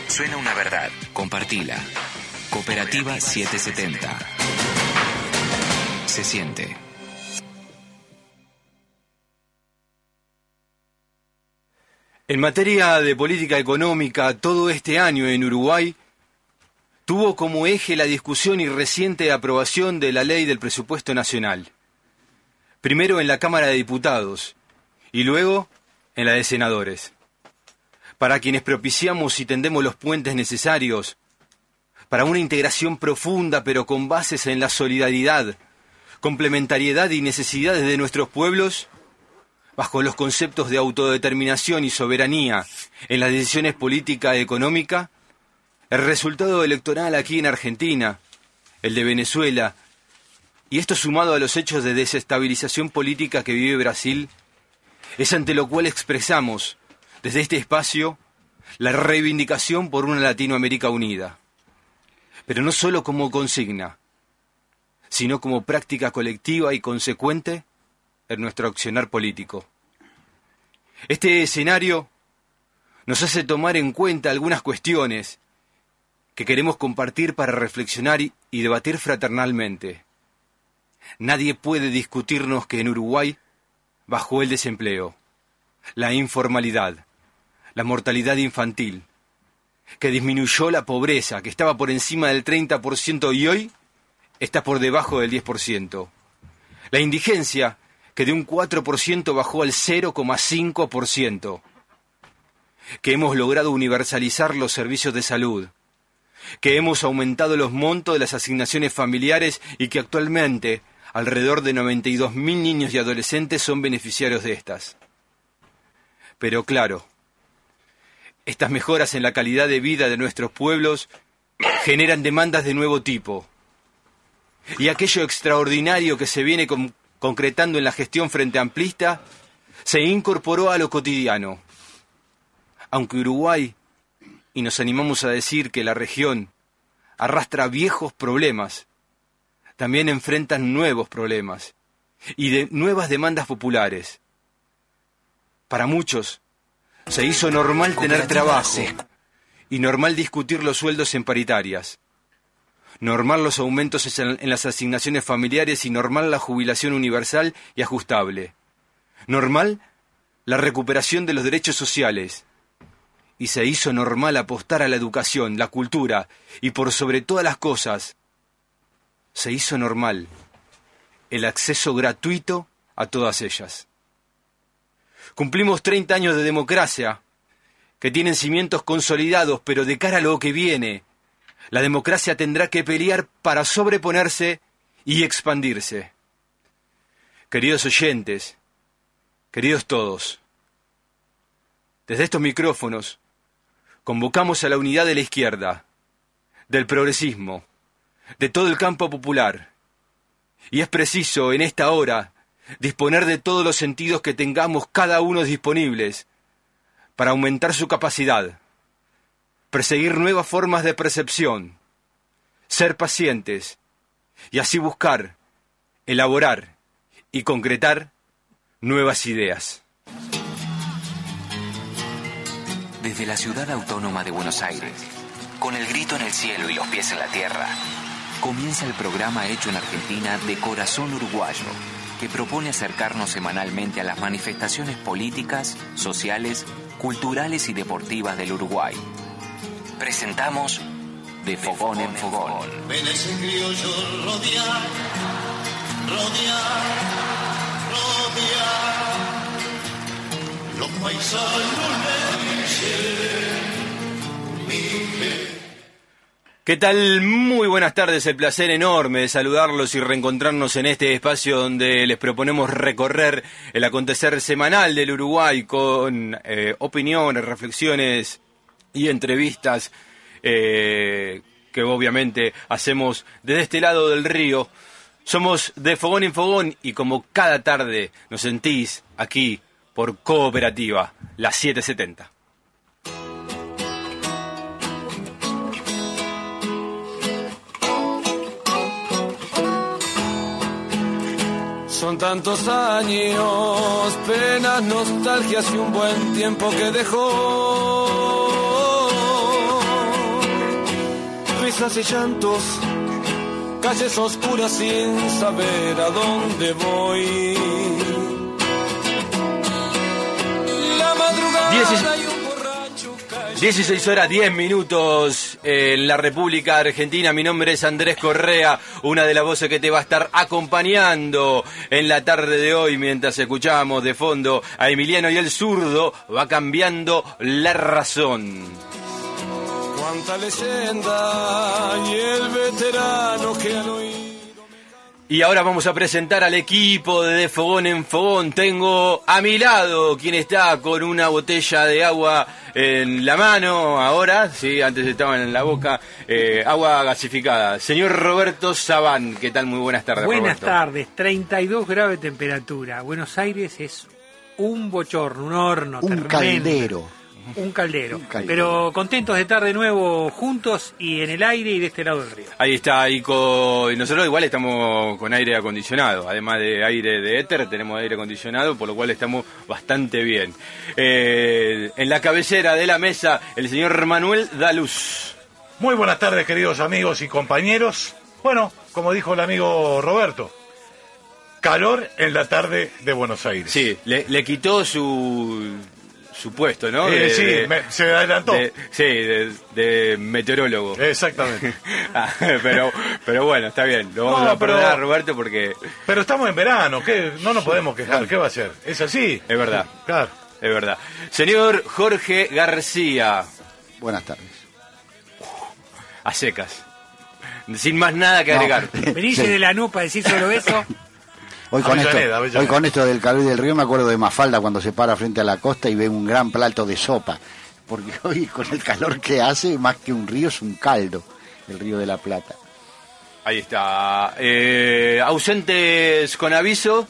Suena una verdad. Compartila. Cooperativa 770. Se siente. En materia de política económica, todo este año en Uruguay tuvo como eje la discusión y reciente aprobación de la ley del presupuesto nacional. Primero en la Cámara de Diputados y luego en la de Senadores. Para quienes propiciamos y tendemos los puentes necesarios para una integración profunda pero con bases en la solidaridad, complementariedad y necesidades de nuestros pueblos, bajo los conceptos de autodeterminación y soberanía en las decisiones política y económica, el resultado electoral aquí en Argentina, el de Venezuela, y esto sumado a los hechos de desestabilización política que vive Brasil, es ante lo cual expresamos, desde este espacio, la reivindicación por una Latinoamérica unida. Pero no solo como consigna, sino como práctica colectiva y consecuente en nuestro accionar político. Este escenario nos hace tomar en cuenta algunas cuestiones que queremos compartir para reflexionar y debatir fraternalmente. Nadie puede discutirnos que en Uruguay bajó el desempleo, la informalidad, la mortalidad infantil, que disminuyó la pobreza, que estaba por encima del 30% y hoy está por debajo del 10%. La indigencia, que de un 4% bajó al 0,5%. Que hemos logrado universalizar los servicios de salud. Que hemos aumentado los montos de las asignaciones familiares y que actualmente alrededor de 92.000 niños y adolescentes son beneficiarios de estas. Pero claro, estas mejoras en la calidad de vida de nuestros pueblos generan demandas de nuevo tipo. Y aquello extraordinario que se viene concretando en la gestión frente amplista se incorporó a lo cotidiano. Aunque Uruguay, y nos animamos a decir que la región arrastra viejos problemas, también enfrentan nuevos problemas y nuevas demandas populares. Para muchos se hizo normal tener trabajo y normal discutir los sueldos en paritarias. Normal los aumentos en las asignaciones familiares y normal la jubilación universal y ajustable. Normal la recuperación de los derechos sociales. Y se hizo normal apostar a la educación, la cultura y por sobre todas las cosas, se hizo normal el acceso gratuito a todas ellas. Cumplimos 30 años de democracia que tienen cimientos consolidados, pero de cara a lo que viene, la democracia tendrá que pelear para sobreponerse y expandirse. Queridos oyentes, queridos todos, desde estos micrófonos convocamos a la unidad de la izquierda, del progresismo, de todo el campo popular. Y es preciso en esta hora disponer de todos los sentidos que tengamos cada uno disponibles para aumentar su capacidad, perseguir nuevas formas de percepción, ser pacientes y así buscar, elaborar y concretar nuevas ideas. Desde la ciudad autónoma de Buenos Aires, con el grito en el cielo y los pies en la tierra, comienza el programa hecho en Argentina de Corazón Uruguayo, que propone acercarnos semanalmente a las manifestaciones políticas, sociales, culturales y deportivas del Uruguay. Presentamos De Fogón en Fogón. Ven ese criollo rodear, rodear, rodear. Los paisanos le dicen, mi. ¿Qué tal? Muy buenas tardes, el placer enorme de saludarlos y reencontrarnos en este espacio donde les proponemos recorrer el acontecer semanal del Uruguay con opiniones, reflexiones y entrevistas que obviamente hacemos desde este lado del río. Somos De Fogón en Fogón y como cada tarde nos sentís aquí por Cooperativa, la 770. Son tantos años, penas, nostalgias y un buen tiempo que dejó. risas y llantos, calles oscuras sin saber a dónde voy. La madrugada y un borracho callejero. 16 horas 10 minutos en la República Argentina. Mi nombre es Andrés Correa, una de las voces que te va a estar acompañando en la tarde de hoy mientras escuchamos de fondo a Emiliano y el zurdo. Va cambiando la razón. Cuánta leyenda y el veterano que han oído. Y ahora vamos a presentar al equipo de Fogón en Fogón. Tengo a mi lado quien está con una botella de agua en la mano ahora, sí, antes estaban en la boca, agua gasificada. Señor Roberto Sabán, ¿qué tal? Muy buenas tardes, Buenas Roberto. tardes, 32 grados de temperatura. Buenos Aires es un bochorno, un horno, Un tremendo. caldero. Un caldero. Un caldero. Pero contentos de estar de nuevo juntos y en el aire y de este lado del río. Ahí está, y nosotros igual estamos con aire acondicionado, además de aire de éter, tenemos aire acondicionado, por lo cual estamos bastante bien. En la cabecera de la mesa, el señor Manuel Daluz. Muy buenas tardes, queridos amigos y compañeros. Bueno, como dijo el amigo Roberto, calor en la tarde de Buenos Aires. Sí, le quitó su puesto, ¿no? Se adelantó. De meteorólogo. Exactamente. Ah, pero bueno, está bien. Lo vamos No, a perdonar a pero- Roberto porque Pero estamos en verano, ¿qué? No nos podemos quejar. ¿Qué va a ser? ¿Es así? es verdad, Claro. es verdad. Señor Jorge García, Buenas tardes. a secas. Sin más nada que agregar. Venirse Sí. de la nupa a decir solo eso. Hoy con, Avellaneda. hoy con esto del calor y del río me acuerdo de Mafalda cuando se para frente a la costa y ve un gran plato de sopa. Porque hoy con el calor que hace, más que un río, es un caldo, el río de la Plata. Ahí está. Ausentes con aviso,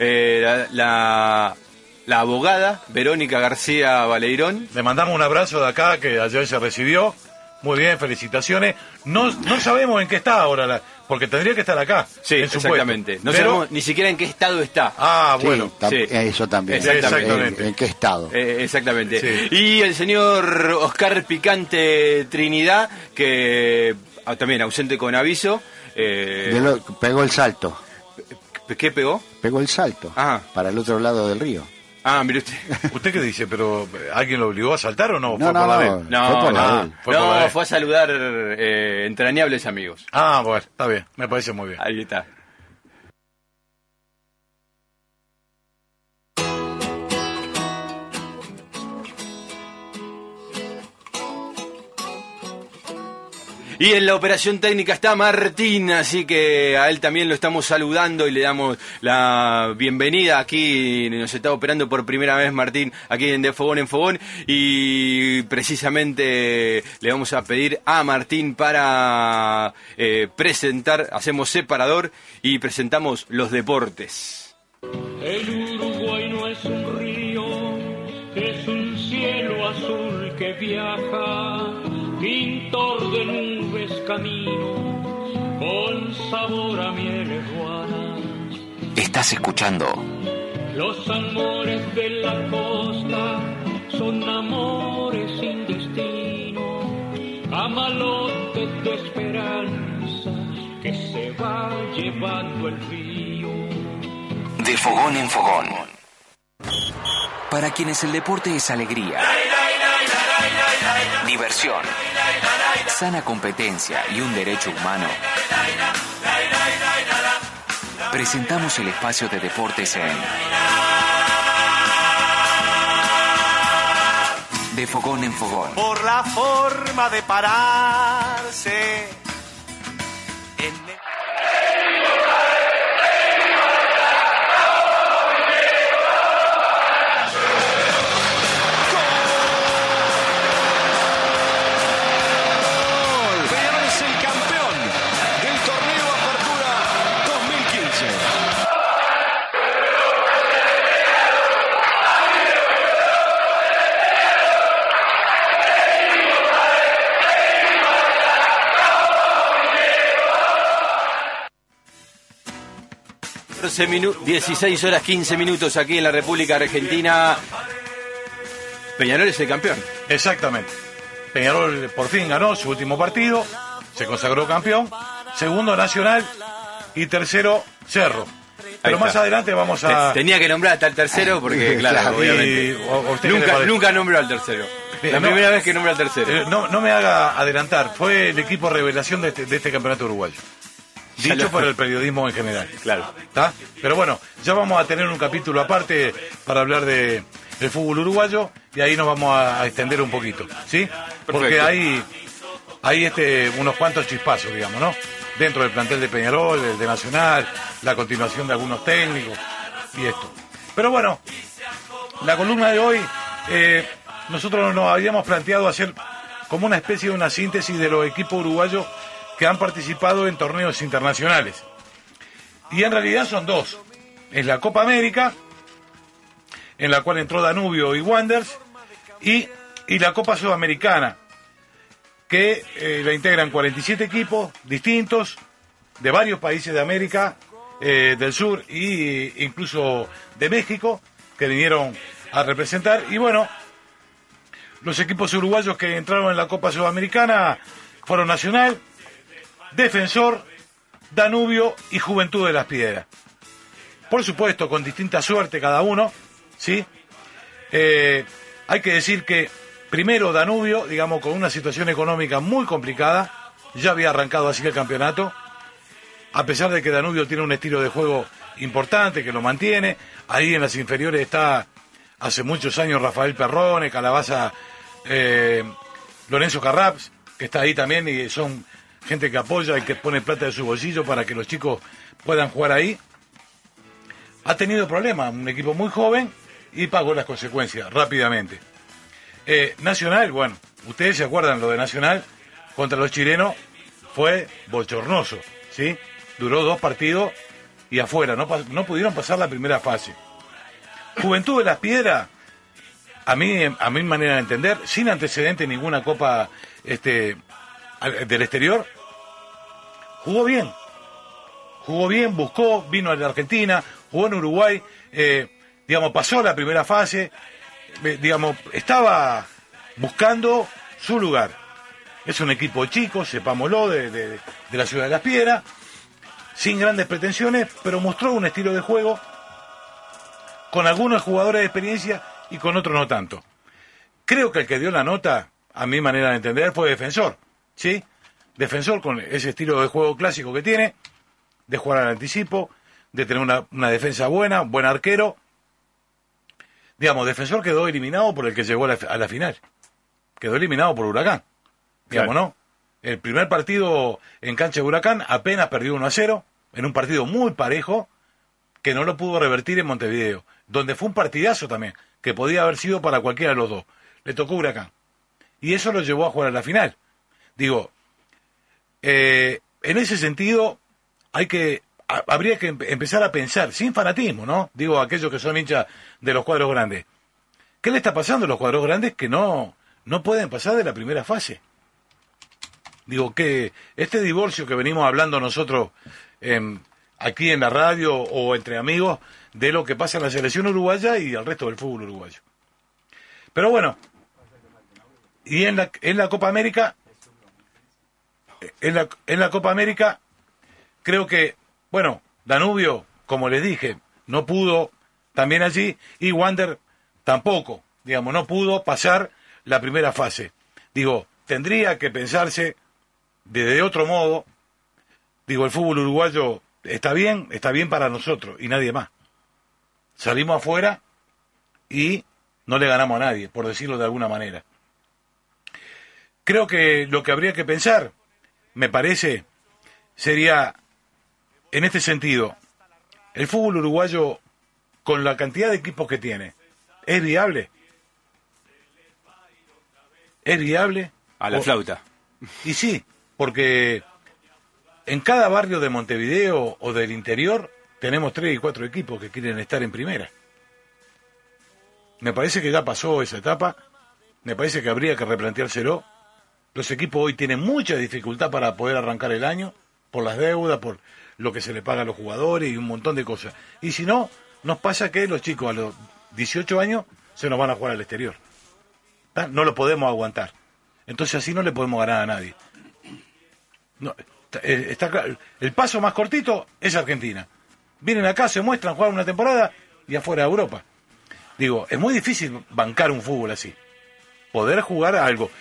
la abogada Verónica García Baleirón. Le mandamos un abrazo de acá que ayer se recibió. Muy bien, felicitaciones. No sabemos en qué está ahora, porque tendría que estar acá. Sí, en su exactamente. puesto. No Pero- sabemos ni siquiera en qué estado está. Ah, bueno. Sí, sí. Eso también. Exactamente. ¿En qué estado? Exactamente. Sí. Y el señor Oscar Picante Trinidad, que también ausente con aviso. Pegó el salto. ¿Qué pegó? Pegó el salto. Ah. Para el otro lado del río. Ah, mire usted. ¿Usted qué dice? ¿Pero alguien lo obligó a saltar o no? No, ¿Fue por la de él? No, Fue por la no, de él. Fue por la de él. fue a saludar entrañables amigos. Ah, bueno, está bien. Me parece muy bien. Ahí está. Y en la operación técnica está Martín, así que a él también lo estamos saludando y le damos la bienvenida aquí. Nos está operando por primera vez Martín aquí en De Fogón en Fogón y precisamente le vamos a pedir a Martín para presentar, hacemos separador y presentamos los deportes. El Uruguay no es un río, es un cielo azul que viaja, pintor de nubes camino, con sabor a miel guana. Estás escuchando Los amores de la costa son amores sin destino, camalotes de esperanza que se va llevando el río. De Fogón en Fogón. Para quienes el deporte es alegría, diversión, sana competencia y un derecho humano, presentamos el espacio de deportes en De Fogón en Fogón. Por la forma de pararse en 16 horas 15 minutos aquí en la República Argentina. Peñarol es el campeón. Exactamente. Peñarol por fin ganó su último partido, se consagró campeón, segundo Nacional y tercero Cerro. Pero más adelante vamos a... Tenía que nombrar hasta el tercero porque, claro, obviamente. Nunca nombró al tercero. La primera vez que nombra al tercero. No me haga adelantar, fue el equipo revelación de este campeonato uruguayo. Dicho por el periodismo en general. Claro. ¿Está? Pero bueno, ya vamos a tener un capítulo aparte para hablar del fútbol uruguayo y ahí nos vamos a extender un poquito, ¿sí? Porque hay unos cuantos chispazos, digamos, ¿no? Dentro del plantel de Peñarol, el de Nacional, la continuación de algunos técnicos y esto. Pero bueno, la columna de hoy, nosotros nos habíamos planteado hacer como una especie de una síntesis de los equipos uruguayos que han participado en torneos internacionales. Y en realidad son dos. Es la Copa América, en la cual entró Danubio y Wanderers, y la Copa Sudamericana, que la integran 47 equipos distintos de varios países de América del Sur e incluso de México, que vinieron a representar. Y bueno, los equipos uruguayos que entraron en la Copa Sudamericana fueron Nacional, Defensor, Danubio y Juventud de las Piedras. Por supuesto, con distinta suerte cada uno, ¿sí? Hay que decir que primero Danubio, digamos, con una situación económica muy complicada, ya había arrancado así el campeonato, a pesar de que Danubio tiene un estilo de juego importante, que lo mantiene. Ahí en las inferiores está hace muchos años Rafael Perrone, Calabaza, Lorenzo Carraps, que está ahí también, y son gente que apoya y que pone plata de su bolsillo para que los chicos puedan jugar ahí. Ha tenido problemas, un equipo muy joven, y pagó las consecuencias rápidamente. Nacional, bueno, ustedes se acuerdan, lo de Nacional contra los chilenos fue bochornoso, ¿sí? Duró 2 partidos y afuera, no pudieron pasar la primera fase. Juventud de las Piedras, a mi manera de entender, sin antecedente en ninguna copa del exterior, jugó bien, buscó, vino a la Argentina, jugó en Uruguay, pasó la primera fase, estaba buscando su lugar. Es un equipo chico, sepámoslo, de la ciudad de Las Piedras, sin grandes pretensiones, pero mostró un estilo de juego con algunos jugadores de experiencia y con otros no tanto. Creo que el que dio la nota, a mi manera de entender, fue Defensor, ¿sí? Defensor con ese estilo de juego clásico que tiene, de jugar al anticipo, de tener una defensa buena, buen arquero. Defensor quedó eliminado por el que llegó a la final. Quedó eliminado por Huracán. Claro. ¿No? El primer partido en cancha de Huracán apenas perdió 1-0, en un partido muy parejo, que no lo pudo revertir en Montevideo, donde fue un partidazo también, que podía haber sido para cualquiera de los dos. Le tocó Huracán. Y eso lo llevó a jugar a la final. En ese sentido, habría que empezar a pensar, sin fanatismo, ¿no? Aquellos que son hinchas de los cuadros grandes. ¿Qué le está pasando a los cuadros grandes que no pueden pasar de la primera fase? Que este divorcio que venimos hablando nosotros aquí en la radio o entre amigos, de lo que pasa en la selección uruguaya y el resto del fútbol uruguayo. Pero bueno, y en la Copa América, en la Copa América, creo que, Danubio, como les dije, no pudo también allí, y Wander tampoco, no pudo pasar la primera fase. Tendría que pensarse de otro modo. El fútbol uruguayo está bien para nosotros y nadie más. Salimos afuera y no le ganamos a nadie, por decirlo de alguna manera. Creo que lo que habría que pensar, me parece, sería, en este sentido, el fútbol uruguayo, con la cantidad de equipos que tiene, ¿es viable? ¿Es viable? A la flauta. Y sí, porque en cada barrio de Montevideo o del interior tenemos 3 y 4 equipos que quieren estar en primera. Me parece que ya pasó esa etapa, me parece que habría que replanteárselo. Los equipos hoy tienen mucha dificultad para poder arrancar el año, por las deudas, por lo que se le paga a los jugadores y un montón de cosas. Y si no, nos pasa que los chicos a los 18 años se nos van a jugar al exterior. No lo podemos aguantar. Entonces así no le podemos ganar a nadie. No, está claro. El paso más cortito es Argentina. Vienen acá, se muestran, juegan una temporada y afuera de Europa. Digo, es muy difícil bancar un fútbol así. Poder jugar a algo.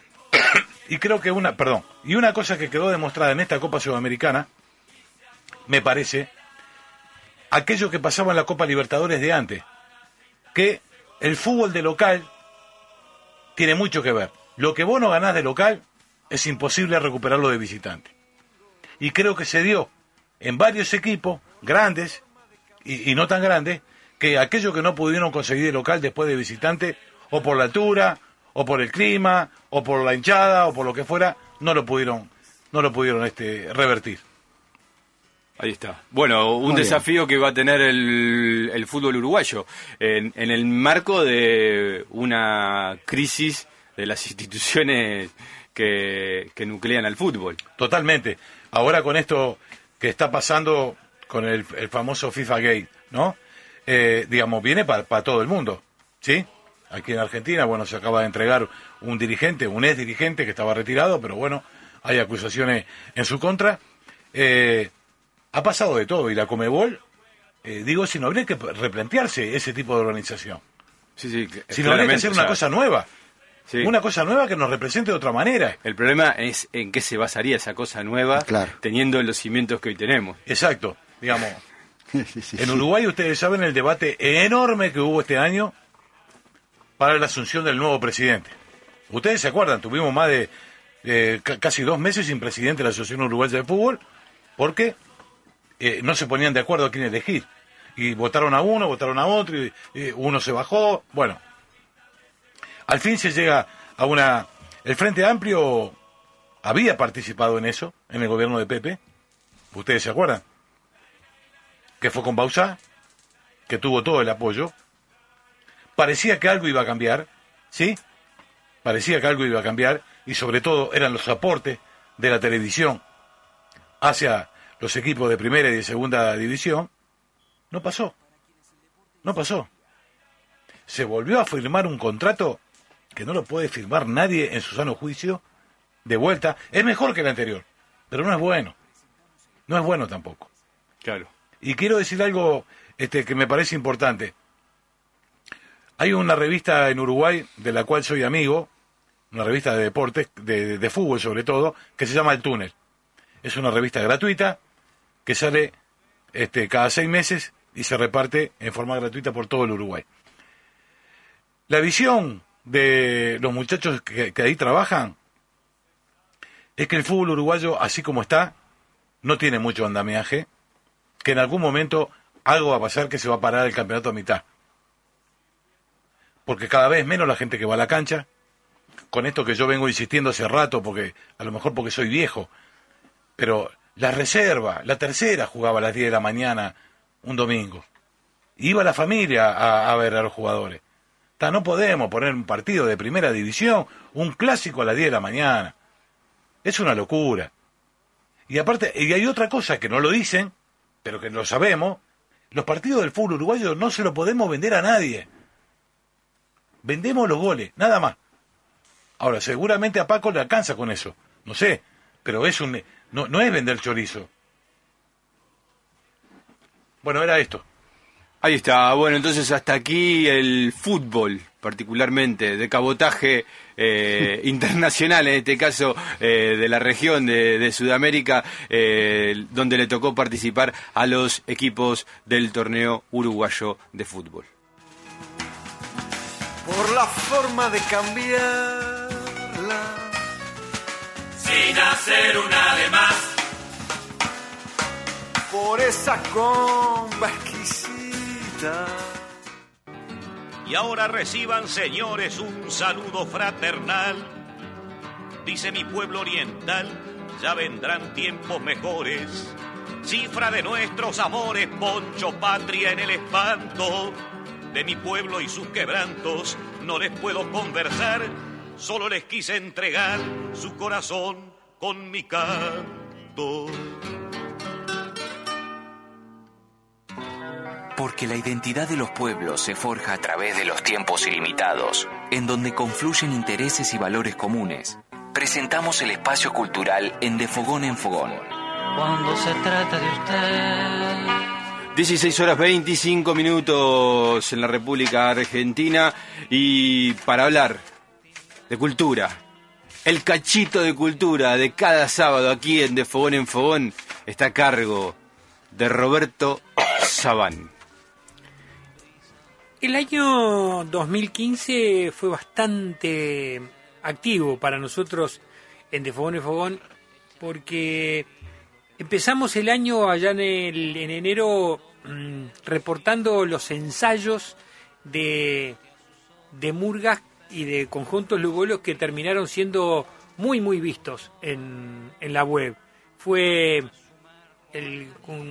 Y creo que una cosa que quedó demostrada en esta Copa Sudamericana, me parece, aquello que pasaba en la Copa Libertadores de antes, que el fútbol de local tiene mucho que ver. Lo que vos no ganás de local es imposible recuperarlo de visitante. Y creo que se dio en varios equipos grandes y no tan grandes, que aquello que no pudieron conseguir de local después de visitante, o por la altura, o por el clima, o por la hinchada, o por lo que fuera, no lo pudieron revertir. Ahí está. Bueno, un desafío que va a tener el fútbol uruguayo en el marco de una crisis de las instituciones que nuclean al fútbol. Totalmente. Ahora con esto que está pasando con el famoso FIFA Gate, ¿no? Digamos, viene para todo el mundo, ¿sí? Aquí en Argentina, bueno, se acaba de entregar un ex dirigente que estaba retirado, pero bueno, hay acusaciones en su contra. Ha pasado de todo, y la Conmebol, si no habría que replantearse ese tipo de organización. Sí, si no habría que hacer una cosa nueva. Sí. Una cosa nueva que nos represente de otra manera. El problema es en qué se basaría esa cosa nueva, claro, teniendo los cimientos que hoy tenemos. Exacto, digamos. Sí. En Uruguay ustedes saben el debate enorme que hubo este año para la asunción del nuevo presidente. Ustedes se acuerdan, tuvimos más de casi 2 meses sin presidente de la Asociación Uruguaya de Fútbol, porque no se ponían de acuerdo a quién elegir. Y votaron a uno, votaron a otro, y uno se bajó. Bueno, al fin se llega a una... El Frente Amplio había participado en eso, en el gobierno de Pepe. ¿Ustedes se acuerdan? Que fue con Bauzá, que tuvo todo el apoyo. Parecía que algo iba a cambiar, ¿sí? Parecía que algo iba a cambiar, y sobre todo eran los aportes de la televisión hacia los equipos de primera y de segunda división. No pasó. Se volvió a firmar un contrato que no lo puede firmar nadie en su sano juicio, de vuelta. Es mejor que el anterior, pero no es bueno. No es bueno tampoco. Claro. Y quiero decir algo que me parece importante. Hay una revista en Uruguay de la cual soy amigo, una revista de deportes, de fútbol sobre todo, que se llama El Túnel. Es una revista gratuita que sale cada 6 meses y se reparte en forma gratuita por todo el Uruguay. La visión de los muchachos que ahí trabajan es que el fútbol uruguayo, así como está, no tiene mucho andamiaje, que en algún momento algo va a pasar, que se va a parar el campeonato a mitad. Porque cada vez menos la gente que va a la cancha, con esto que yo vengo insistiendo hace rato, porque a lo mejor porque soy viejo, pero la reserva, la tercera jugaba a las 10 de la mañana un domingo. Iba la familia a ver a los jugadores. No podemos poner un partido de primera división, un clásico a las 10 de la mañana. Es una locura. Y aparte, y hay otra cosa que no lo dicen, pero que lo sabemos, los partidos del fútbol uruguayo no se los podemos vender a nadie. Vendemos los goles, nada más. Ahora, seguramente a Paco le alcanza con eso, no sé, pero no es vender chorizo. Bueno, era esto. Ahí está. Bueno, entonces hasta aquí el fútbol, particularmente de cabotaje internacional, en este caso de la región de Sudamérica, donde le tocó participar a los equipos del torneo uruguayo de fútbol. Por la forma de cambiarla, sin hacer una de más, por esa comba exquisita. Y ahora reciban, señores, un saludo fraternal. Dice mi pueblo oriental, ya vendrán tiempos mejores. Cifra de nuestros amores, poncho patria en el espanto. De mi pueblo y sus quebrantos no les puedo conversar, solo les quise entregar su corazón con mi canto. Porque la identidad de los pueblos se forja a través de los tiempos ilimitados, en donde confluyen intereses y valores comunes. presentamos el espacio cultural en De Fogón en Fogón. Cuando se trata de usted. 16 horas 25 minutos en la República Argentina, y para hablar de cultura, el cachito de cultura de cada sábado aquí en De Fogón en Fogón está a cargo de Roberto Sabán. El año 2015 fue bastante activo para nosotros en De Fogón en Fogón, porque empezamos el año allá en enero reportando los ensayos de murgas y de conjuntos lugolos que terminaron siendo muy muy vistos en la web. Fue el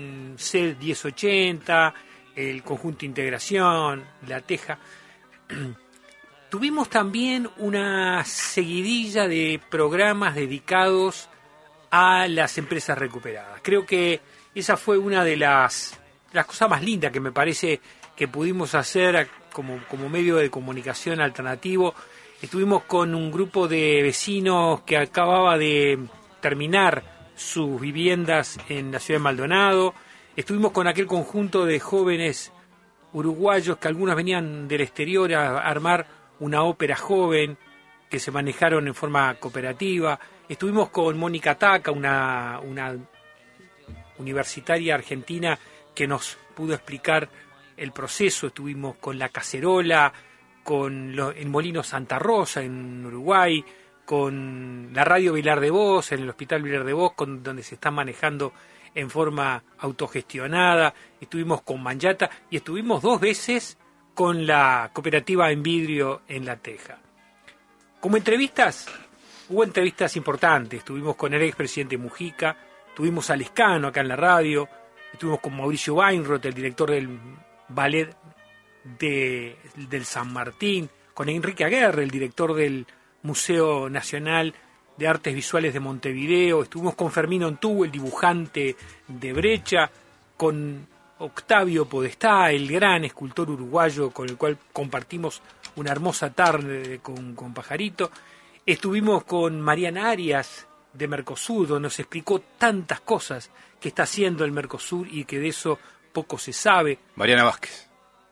C1080, el Conjunto Integración, La Teja. Tuvimos también una seguidilla de programas dedicados a las empresas recuperadas. Creo que esa fue una de las cosas más lindas que me parece que pudimos hacer como medio de comunicación alternativo. Estuvimos con un grupo de vecinos que acababa de terminar sus viviendas en la ciudad de Maldonado. Estuvimos con aquel conjunto de jóvenes uruguayos que algunos venían del exterior a armar una ópera joven, que se manejaron en forma cooperativa. Estuvimos con Mónica Taca, una universitaria argentina que nos pudo explicar el proceso. Estuvimos con La Cacerola, con el Molino Santa Rosa en Uruguay, con la Radio Vilar de Voz, en el Hospital Vilar de Voz, donde se está manejando en forma autogestionada. Estuvimos con Manjata y estuvimos 2 veces con la cooperativa En Vidrio en La Teja. Como entrevistas, hubo entrevistas importantes. Estuvimos con el expresidente Mujica, tuvimos a Lescano acá en la radio, estuvimos con Mauricio Weinroth, el director del ballet del San Martín, con Enrique Aguerre, el director del Museo Nacional de Artes Visuales de Montevideo. Estuvimos con Fermín Ontú, el dibujante de Brecha, con Octavio Podestá, el gran escultor uruguayo con el cual compartimos una hermosa tarde con Pajarito. Estuvimos con Mariana Arias de Mercosur, donde nos explicó tantas cosas que está haciendo el Mercosur y que de eso poco se sabe. Mariana Vázquez.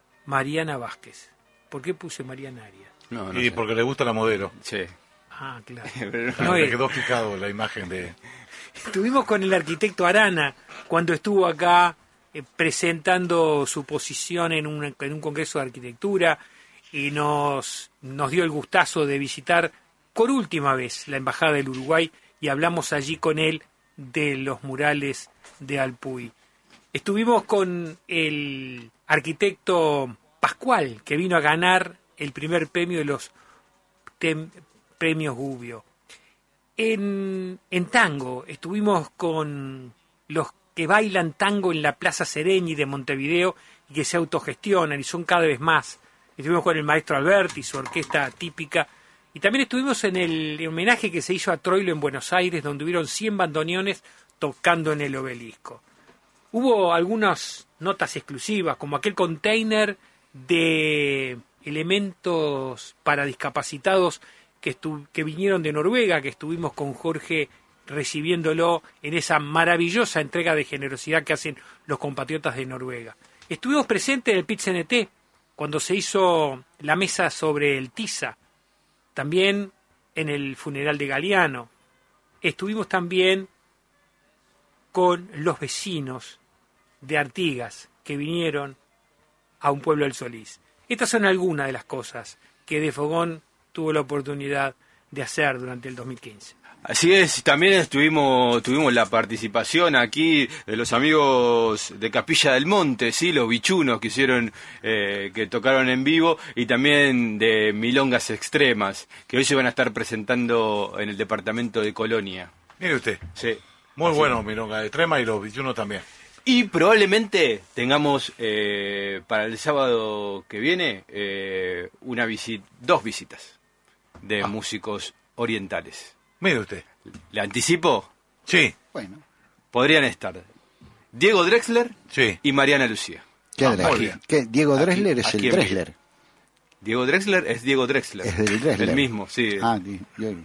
¿Por qué puse Mariana Arias? No sé. Porque le gusta la modelo. Sí. Ah, claro. Me quedó fijado la imagen de... Estuvimos con el arquitecto Arana cuando estuvo acá presentando su posición en un congreso de arquitectura, y nos dio el gustazo de visitar por última vez la Embajada del Uruguay, y hablamos allí con él de los murales de Alpuy. Estuvimos con el arquitecto Pascual, que vino a ganar el primer premio de los premios Gubbio. En tango estuvimos con los que bailan tango en la Plaza Sereñi de Montevideo y que se autogestionan y son cada vez más. Estuvimos con el maestro Alberti, su orquesta típica, y también estuvimos en el homenaje que se hizo a Troilo en Buenos Aires, donde hubieron 100 bandoneones tocando en el Obelisco. Hubo algunas notas exclusivas, como aquel container de elementos para discapacitados que vinieron de Noruega, que estuvimos con Jorge recibiéndolo en esa maravillosa entrega de generosidad que hacen los compatriotas de Noruega. Estuvimos presentes en el PIT-CNT cuando se hizo la mesa sobre el Tiza, también en el funeral de Galeano. Estuvimos también con los vecinos de Artigas que vinieron a un pueblo del Solís. Estas son algunas de las cosas que De Fogón tuvo la oportunidad de hacer durante el 2015. Así es, también tuvimos la participación aquí de los amigos de Capilla del Monte, sí, los bichunos que hicieron, que tocaron en vivo, y también de Milongas Extremas, que hoy se van a estar presentando en el departamento de Colonia. Mire usted. Sí. Muy bueno, Milongas Extremas, y los bichunos también. Y probablemente tengamos para el sábado que viene 2 visitas de músicos orientales. Mire usted. ¿Le anticipo? Sí. Bueno. Podrían estar Diego Drexler y Mariana Lucía. ¿Qué? Diego Drexler es el Drexler. Diego Drexler es Diego Drexler. Es del Drexler. El mismo, sí.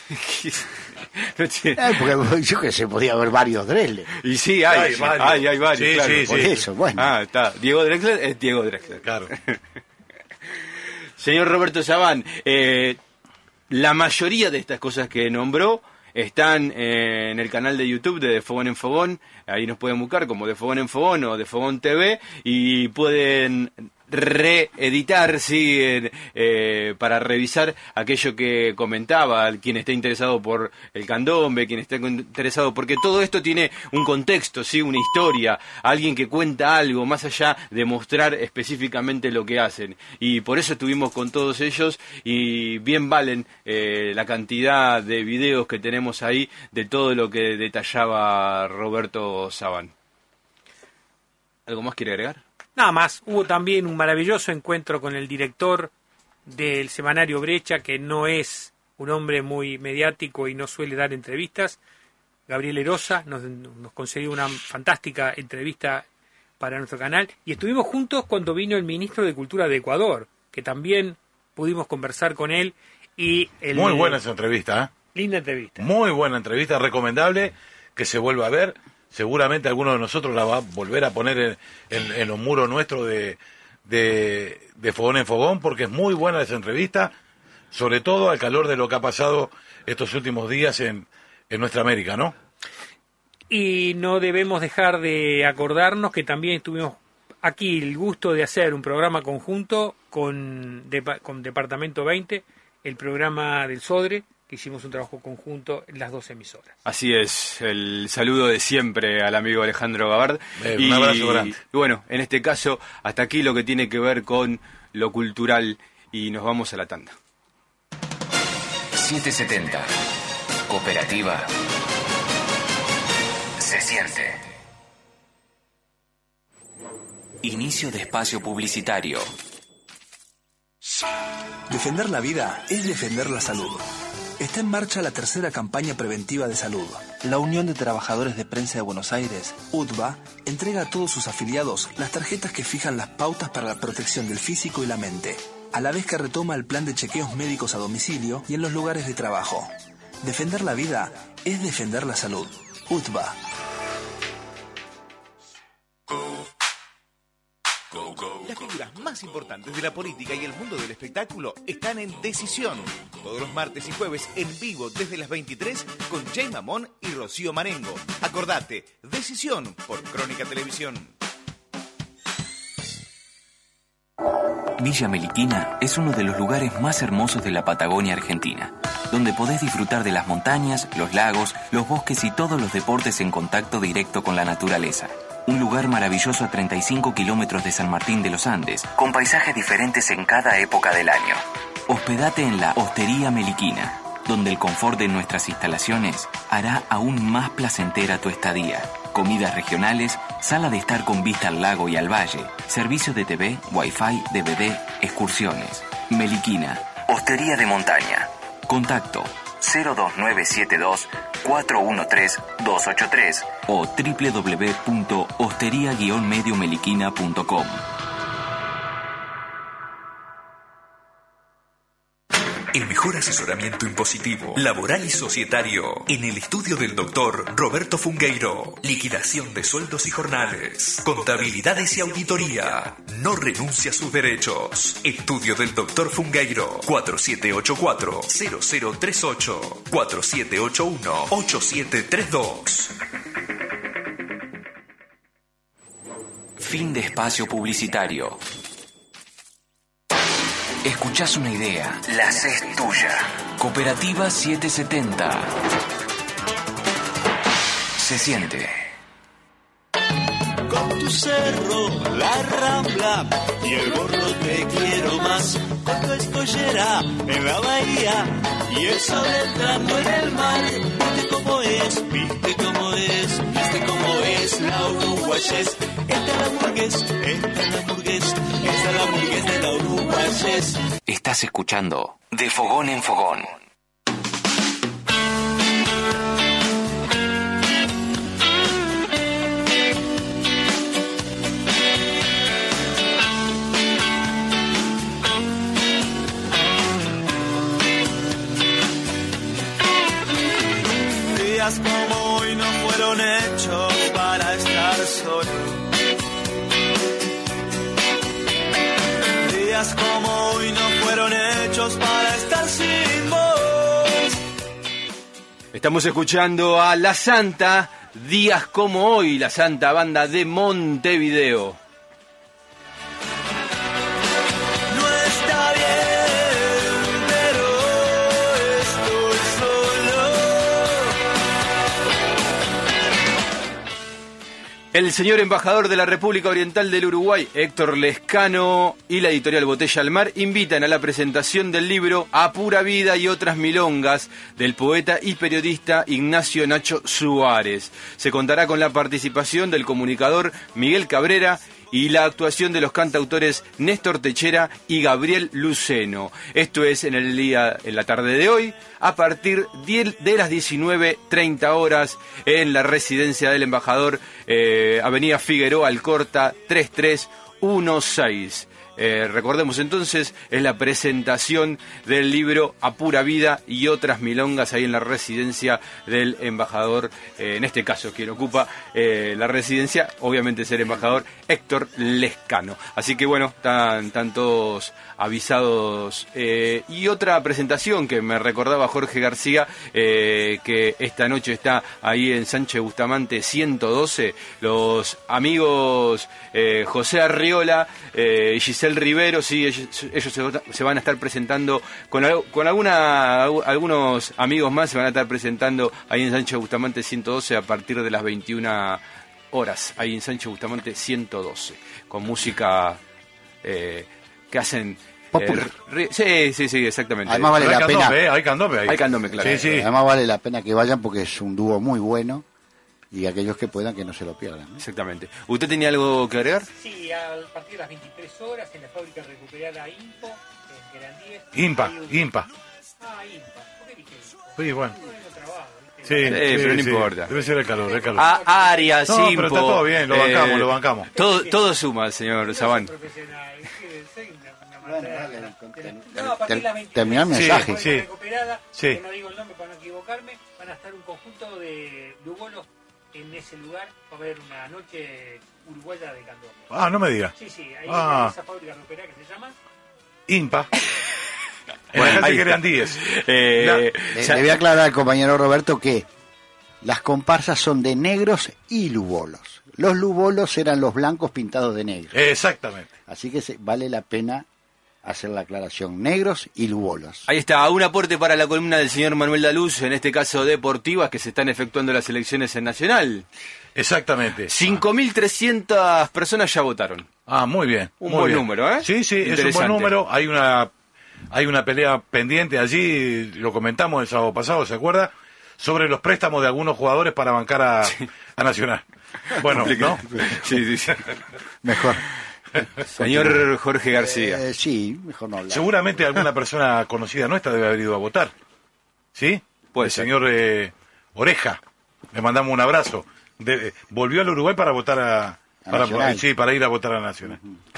No tiene- Porque yo que sé, podía haber varios Drexler. Y sí, hay varios. Sí, claro. sí, Por sí. eso, bueno. Ah, está. Diego Drexler es Diego Drexler. Claro. Señor Roberto Sabán, la mayoría de estas cosas que nombró están en el canal de YouTube de Fogón en Fogón. Ahí nos pueden buscar como de Fogón en Fogón o de Fogón TV y pueden reeditar, sí, para revisar aquello que comentaba, quien esté interesado por el candombe, quien esté interesado, porque todo esto tiene un contexto, sí, una historia, alguien que cuenta algo más allá de mostrar específicamente lo que hacen, y por eso estuvimos con todos ellos y bien valen la cantidad de videos que tenemos ahí de todo lo que detallaba Roberto Sabán. ¿Algo más quiere agregar? Nada más, hubo también un maravilloso encuentro con el director del semanario Brecha, que no es un hombre muy mediático y no suele dar entrevistas. Gabriel Erosa nos concedió una fantástica entrevista para nuestro canal y estuvimos juntos cuando vino el ministro de Cultura de Ecuador, que también pudimos conversar con él. Y Muy buena esa entrevista, ¿eh? Linda entrevista. Muy buena entrevista, recomendable que se vuelva a ver. Seguramente alguno de nosotros la va a volver a poner en los muros nuestros de Fogón en Fogón, porque es muy buena esa entrevista, sobre todo al calor de lo que ha pasado estos últimos días en nuestra América, ¿no? Y no debemos dejar de acordarnos que también tuvimos aquí el gusto de hacer un programa conjunto con Departamento 20, el programa del Sodre, que hicimos un trabajo conjunto en las dos emisoras. Así es, el saludo de siempre al amigo Alejandro Gabard. Un abrazo grande. Y bueno, en este caso, hasta aquí lo que tiene que ver con lo cultural y nos vamos a la tanda. 770. Cooperativa. Se siente. Inicio de espacio publicitario. Defender la vida es defender la salud. Está en marcha la tercera campaña preventiva de salud. La Unión de Trabajadores de Prensa de Buenos Aires, UTBA, entrega a todos sus afiliados las tarjetas que fijan las pautas para la protección del físico y la mente, a la vez que retoma el plan de chequeos médicos a domicilio y en los lugares de trabajo. Defender la vida es defender la salud. UTBA. Las figuras más importantes de la política y el mundo del espectáculo están en Decisión. Todos los martes y jueves en vivo desde las 23 con Jay Mamón y Rocío Marengo. Acordate, Decisión por Crónica Televisión. Villa Meliquina es uno de los lugares más hermosos de la Patagonia Argentina, donde podés disfrutar de las montañas, los lagos, los bosques y todos los deportes en contacto directo con la naturaleza. Un lugar maravilloso a 35 kilómetros de San Martín de los Andes, con paisajes diferentes en cada época del año. Hospedate en la Hostería Meliquina, donde el confort de nuestras instalaciones hará aún más placentera tu estadía. Comidas regionales, sala de estar con vista al lago y al valle, servicio de TV, Wi-Fi, DVD, excursiones. Meliquina, Hostería de Montaña. Contacto 02972 413-283 o www.hosteria-mediomeliquina.com. El mejor asesoramiento impositivo, laboral y societario en el estudio del doctor Roberto Fungueiro. Liquidación de sueldos y jornales, contabilidades y auditoría. No renuncia a sus derechos. Estudio del doctor Fungueiro. 4784-0038 4781-8732. Fin de espacio publicitario. Escuchás una idea, la haces tuya. Cooperativa 770. Se siente. Con tu cerro, la rambla y el gorro te quiero más. Con tu escollera en la bahía y el sol entrando en el mar. Viste cómo es, viste cómo es, viste cómo es la uruguayés. Esta es la hamburgués, esta es la hamburgués, esta es la hamburgués de la uruguayés. Estás escuchando De Fogón en Fogón. Días como hoy no fueron hechos para estar solo. Días como hoy no fueron hechos para estar sin vos. Estamos escuchando a La Santa, Días como hoy, la Santa Banda de Montevideo. No está bien, pero estoy solo. El señor embajador de la República Oriental del Uruguay, Héctor Lescano, y la editorial Botella al Mar invitan a la presentación del libro A Pura Vida y otras milongas del poeta y periodista Ignacio Nacho Suárez. Se contará con la participación del comunicador Miguel Cabrera y la actuación de los cantautores Néstor Techera y Gabriel Luceno. Esto es en la tarde de hoy, a partir de las 19:30 horas, en la residencia del embajador, Avenida Figueroa Alcorta 3316. Recordemos entonces, es la presentación del libro A Pura Vida y otras milongas ahí en la residencia del embajador, en este caso quien ocupa la residencia, obviamente es el embajador Héctor Lescano. Así que bueno, están todos avisados. Y otra presentación que me recordaba Jorge García, que esta noche está ahí en Sánchez Bustamante 112, los amigos José Arriola y Giselle Rivero, sí, ellos se van a estar presentando con algunos amigos más, se van a estar presentando ahí en Sánchez Bustamante 112 a partir de las 21 horas, ahí en Sánchez Bustamante 112, con música que hacen sí, exactamente. Además vale la pena. Hay candombe ahí. Hay candombe, claro. Sí. Además vale la pena que vayan porque es un dúo muy bueno. Y aquellos que puedan, que no se lo pierdan, ¿no? Exactamente. ¿Usted tenía algo que agregar? Sí, a partir de las 23 horas en la fábrica recuperada Impo, en Gerandíes. Impa. Ah, Impa. ¿Por qué dije eso? Sí, bueno. Sí, pero no importa. Debe ser el calor. Arias, no, Impo. pero está todo bien, lo bancamos. Todo suma, señor Sabán. Terminar el mensaje. Recuperada, que no digo el nombre para no equivocarme, van a estar un conjunto de lugolos en ese lugar. Va a haber una noche uruguaya de candombe. Ah, no me diga. Sí, ahí en esa fábrica recuperada que se llama Impa. En la calle Gerandíes. Le voy a aclarar al compañero Roberto que las comparsas son de negros y lubolos. Los lubolos eran los blancos pintados de negro. Exactamente. Así que vale la pena hacer la aclaración, negros y lubolos. Ahí está, un aporte para la columna del señor Manuel Daluz, en este caso deportivas, que se están efectuando las elecciones en Nacional. Exactamente. 5.300 personas ya votaron. Ah, muy bien. Un buen número, ¿eh? Sí, es un buen número. Hay una pelea pendiente allí, lo comentamos el sábado pasado, ¿se acuerda? Sobre los préstamos de algunos jugadores para bancar a Nacional. Bueno, ¿no? Sí. Mejor. Señor Jorge García. Sí, mejor no hablar. Seguramente alguna persona conocida nuestra debe haber ido a votar. ¿Sí? Puede el ser. Señor Oreja. Le mandamos un abrazo. Volvió al Uruguay para votar para ir a votar a Nacional.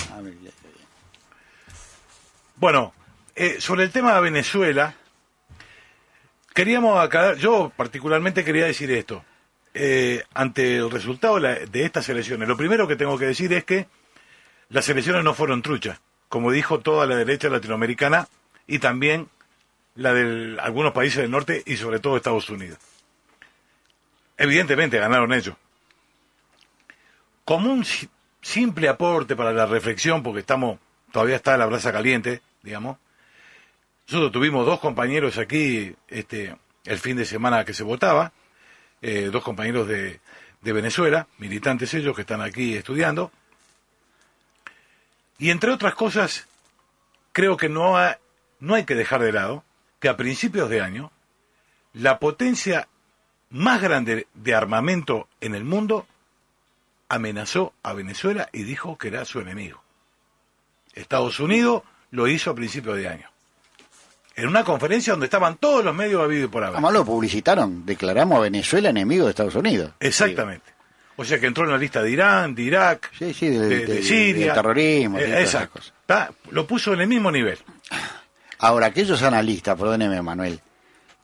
Bueno, sobre el tema de Venezuela, queríamos aclarar, yo particularmente quería decir esto. Ante el resultado de estas elecciones, lo primero que tengo que decir es que las elecciones no fueron truchas, como dijo toda la derecha latinoamericana y también la de algunos países del norte y sobre todo Estados Unidos. Evidentemente ganaron ellos. Como un simple aporte para la reflexión, porque todavía está la brasa caliente, digamos, nosotros tuvimos 2 compañeros aquí el fin de semana que se votaba, 2 compañeros de Venezuela, militantes ellos que están aquí estudiando. Y entre otras cosas, creo que no hay que dejar de lado que a principios de año, la potencia más grande de armamento en el mundo amenazó a Venezuela y dijo que era su enemigo. Estados Unidos lo hizo a principios de año. En una conferencia donde estaban todos los medios habidos por haber. Además lo publicitaron, declaramos a Venezuela enemigo de Estados Unidos. Exactamente. O sea que entró en la lista de Irán, de Irak, de Siria. De terrorismo. Exacto. Lo puso en el mismo nivel. Ahora, aquellos analistas, perdóneme Manuel,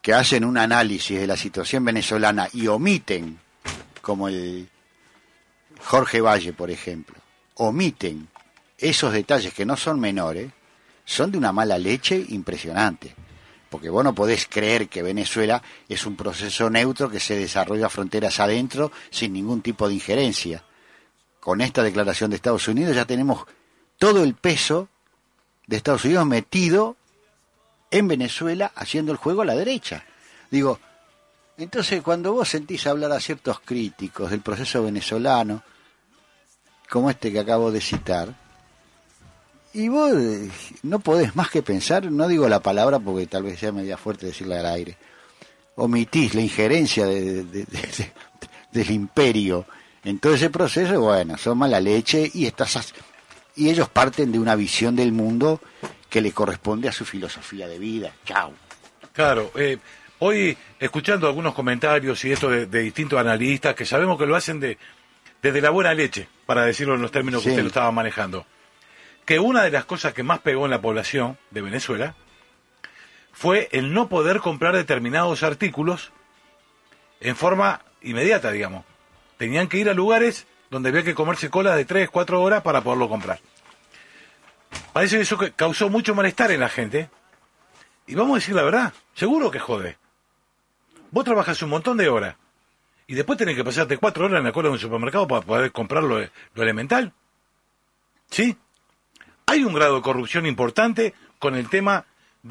que hacen un análisis de la situación venezolana y omiten, como el Jorge Valle, por ejemplo, omiten esos detalles que no son menores, son de una mala leche impresionante. Porque vos no podés creer que Venezuela es un proceso neutro que se desarrolla fronteras adentro sin ningún tipo de injerencia. Con esta declaración de Estados Unidos ya tenemos todo el peso de Estados Unidos metido en Venezuela haciendo el juego a la derecha. Digo, entonces cuando vos sentís hablar a ciertos críticos del proceso venezolano, como este que acabo de citar, y vos no podés más que pensar, no digo la palabra porque tal vez sea media fuerte decirla al aire, omitís la injerencia del imperio en todo ese proceso, bueno, son mala leche y ellos parten de una visión del mundo que le corresponde a su filosofía de vida. Chao. Claro, hoy escuchando algunos comentarios y esto de distintos analistas que sabemos que lo hacen desde la buena leche, para decirlo en los términos que usted lo estaba manejando, que una de las cosas que más pegó en la población de Venezuela fue el no poder comprar determinados artículos en forma inmediata, digamos. Tenían que ir a lugares donde había que comerse colas de 3, 4 horas para poderlo comprar. Parece que eso causó mucho malestar en la gente. Y vamos a decir la verdad, seguro que jode. Vos trabajás un montón de horas y después tenés que pasarte 4 horas en la cola de un supermercado para poder comprar lo elemental. ¿Sí? Hay un grado de corrupción importante con el tema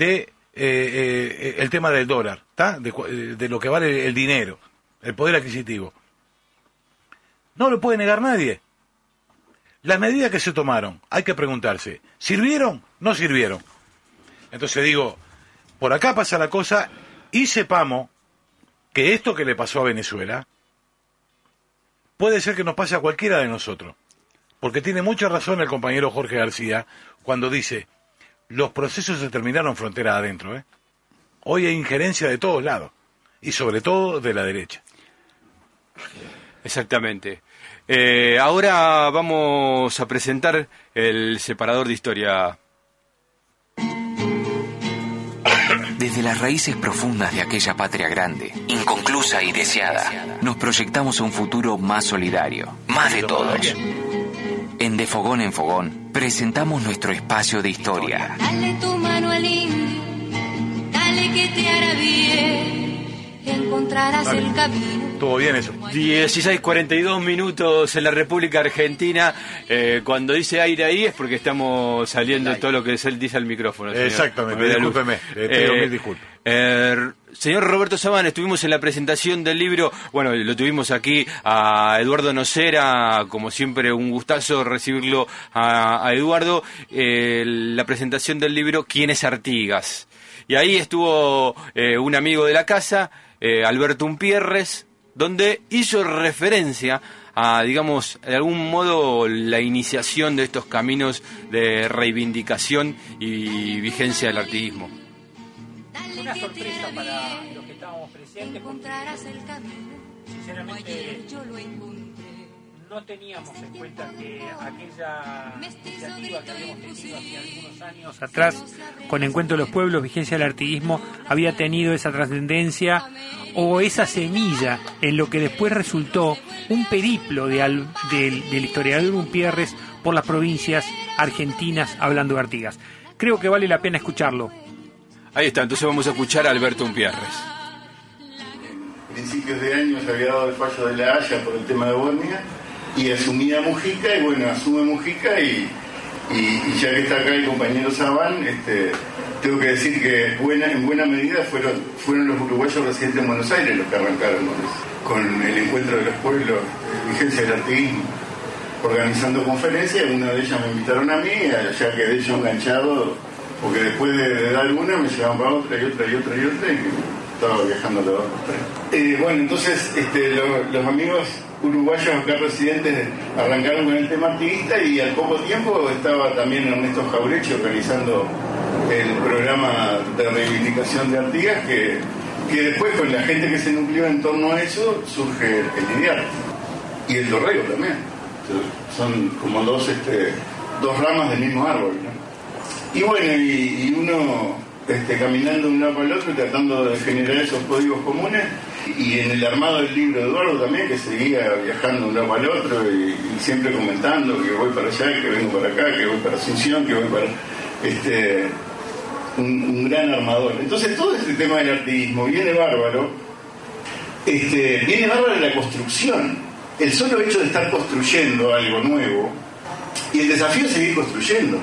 el tema del dólar, ¿tá? De lo que vale el dinero, el poder adquisitivo. No lo puede negar nadie. Las medidas que se tomaron, hay que preguntarse, ¿sirvieron? ¿No sirvieron? Entonces digo, por acá pasa la cosa y sepamos que esto que le pasó a Venezuela puede ser que nos pase a cualquiera de nosotros. Porque tiene mucha razón el compañero Jorge García cuando dice, los procesos se terminaron frontera adentro. Hoy hay injerencia de todos lados, y sobre todo de la derecha. Exactamente. Ahora vamos a presentar el separador de historia. Desde las raíces profundas de aquella patria grande, inconclusa y deseada, nos proyectamos a un futuro más solidario, más de todos. En De Fogón en Fogón presentamos nuestro espacio de historia. Dale tu mano al indio, dale que te hará bien, encontrarás el camino. Estuvo bien eso. 16:42 minutos en la República Argentina. Cuando dice aire ahí es porque estamos saliendo todo lo que él dice al micrófono. Señor. Exactamente, discúlpeme, le pido mil disculpas. Señor Roberto Sabán, estuvimos en la presentación del libro, bueno, lo tuvimos aquí a Eduardo Nocera, como siempre un gustazo recibirlo a Eduardo, la presentación del libro ¿Quién es Artigas? Y ahí estuvo un amigo de la casa, Alberto Umpierres, donde hizo referencia a, digamos, de algún modo la iniciación de estos caminos de reivindicación y vigencia del artiguismo. Una sorpresa para los que estábamos presentes, porque sinceramente no teníamos en cuenta que aquella iniciativa que habíamos tenido hace algunos años atrás con Encuentro de los Pueblos, vigencia del artiguismo, había tenido esa trascendencia o esa semilla en lo que después resultó un periplo del historiador Umpierres por las provincias argentinas hablando de Artigas. Creo que vale la pena escucharlo. Ahí está, entonces vamos a escuchar a Alberto Umpierres. A principios de año se había dado el fallo de la Haya por el tema de Bosnia y asumía Mujica, y bueno, asume Mujica y ya que está acá el compañero Sabán, tengo que decir que en buena medida fueron los uruguayos residentes en Buenos Aires los que arrancaron con el Encuentro de los Pueblos, vigencia del artiguismo, organizando conferencias. Una de ellas me invitaron a mí, ya quedé yo enganchado, porque después de dar una me llevaban para otra y estaba viajando todos los tres. Bueno, entonces los amigos uruguayos acá residentes arrancaron con el tema artiguista, y al poco tiempo estaba también Ernesto Jaureche organizando el programa de reivindicación de Artigas, que después con la gente que se nucleó en torno a eso surge el IDEAR y el Dorrego también. Son como dos ramas del mismo árbol, ¿no? Y bueno, y uno caminando de un lado para el otro, tratando de generar esos códigos comunes, y en el armado del libro de Eduardo también, que seguía viajando de un lado para el otro y siempre comentando que voy para allá, que vengo para acá, que voy para Asunción, que voy para un gran armador. Entonces todo este tema del artiguismo viene bárbaro, la construcción, el solo hecho de estar construyendo algo nuevo, y el desafío es seguir construyendo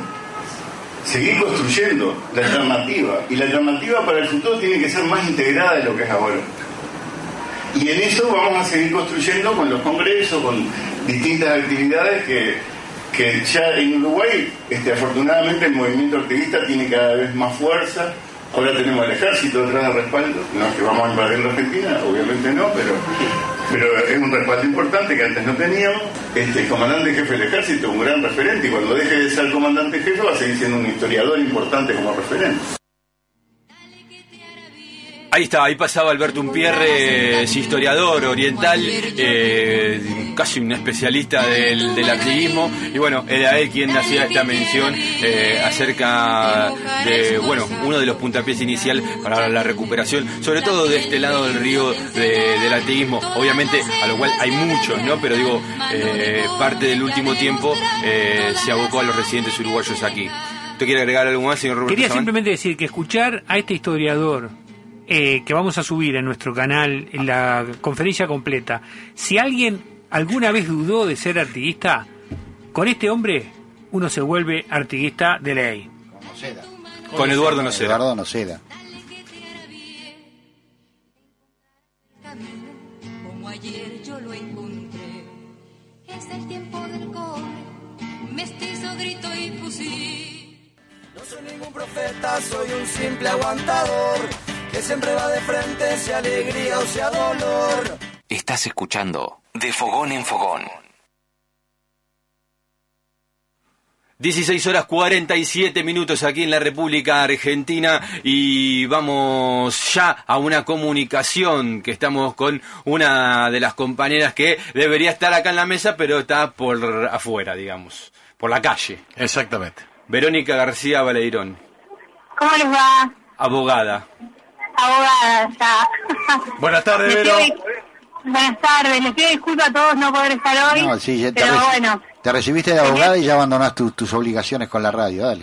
la alternativa, y la alternativa para el futuro tiene que ser más integrada de lo que es ahora, y en eso vamos a seguir construyendo con los congresos, con distintas actividades que ya en Uruguay afortunadamente el movimiento artiguista tiene cada vez más fuerza. Ahora tenemos el ejército detrás de respaldo, no es que vamos a invadir la Argentina, obviamente no, pero es un respaldo importante que antes no teníamos. El comandante jefe del ejército, un gran referente, y cuando deje de ser comandante jefe va a seguir siendo un historiador importante como referente. Ahí está, ahí pasaba Alberto Unpierres, historiador oriental, casi un especialista del artiguismo, y bueno, era él quien hacía esta mención acerca de, uno de los puntapiés inicial para la recuperación, sobre todo de este lado del río del artiguismo, obviamente, a lo cual hay muchos, ¿no? Pero digo, parte del último tiempo se abocó a los residentes uruguayos aquí. ¿Usted quiere agregar algo más, señor Roberto? Quería Samán? simplemente decir que escuchar a este historiador que vamos a subir en nuestro canal en la conferencia completa, si alguien alguna vez dudó de ser artiguista, con este hombre uno se vuelve artiguista de ley. Con Eduardo Noceda. Como ayer yo lo encontré, es el tiempo del cobre, mestizo, grito y fusil. No soy ningún profeta, soy un simple aguantador que siempre va de frente, sea alegría o sea dolor. Estás escuchando De Fogón en Fogón. 16:47 aquí en la República Argentina, y vamos ya a una comunicación que estamos con una de las compañeras que debería estar acá en la mesa, pero está por afuera, digamos, por la calle. Exactamente. Verónica García Baleirón. ¿Cómo les va? Abogada. Abogada, ya. Buenas tardes, Vero. Buenas tardes, les pido disculpas a todos no poder estar hoy, No, sí, pero bueno. Te recibiste de abogada y ya abandonás tus obligaciones con la radio, dale.